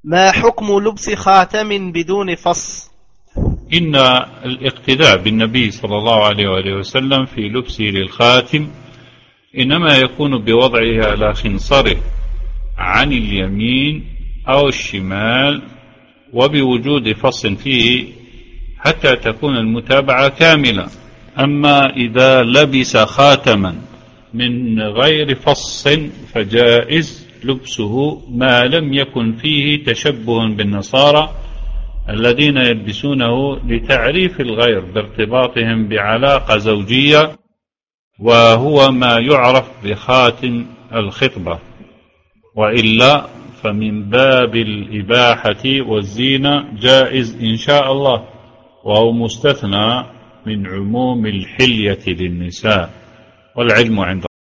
ما حكم لبس خاتم بدون فص؟ إن الاقتداء بالنبي صلى الله عليه وآله وسلم في لبسه للخاتم إنما يكون بوضعه على خنصره عن اليمين أو الشمال، وبوجود فص فيه حتى تكون المتابعة كاملة. أما إذا لبس خاتما من غير فص فجائز لبسه ما لم يكن فيه تشبه بالنصارى الذين يلبسونه لتعريف الغير بارتباطهم بعلاقة زوجية، وهو ما يعرف بخاتم الخطبة، وإلا فمن باب الإباحة والزينة جائز إن شاء الله، وهو مستثنى من عموم الحلية للنساء، والعلم عند